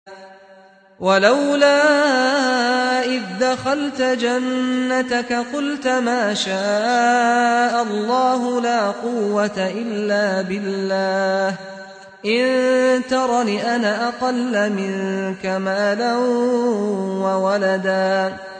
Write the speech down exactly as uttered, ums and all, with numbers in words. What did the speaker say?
وَلَوْلَا إِذْ دَخَلْتَ جَنَّتَكَ قُلْتَ مَا شَاءَ اللَّهُ لَا قُوَّةَ إِلَّا بِاللَّهِ إِن تَرَنِ أَنَا أَقَلَّ مِنكَ مَالًا وَوَلَدًا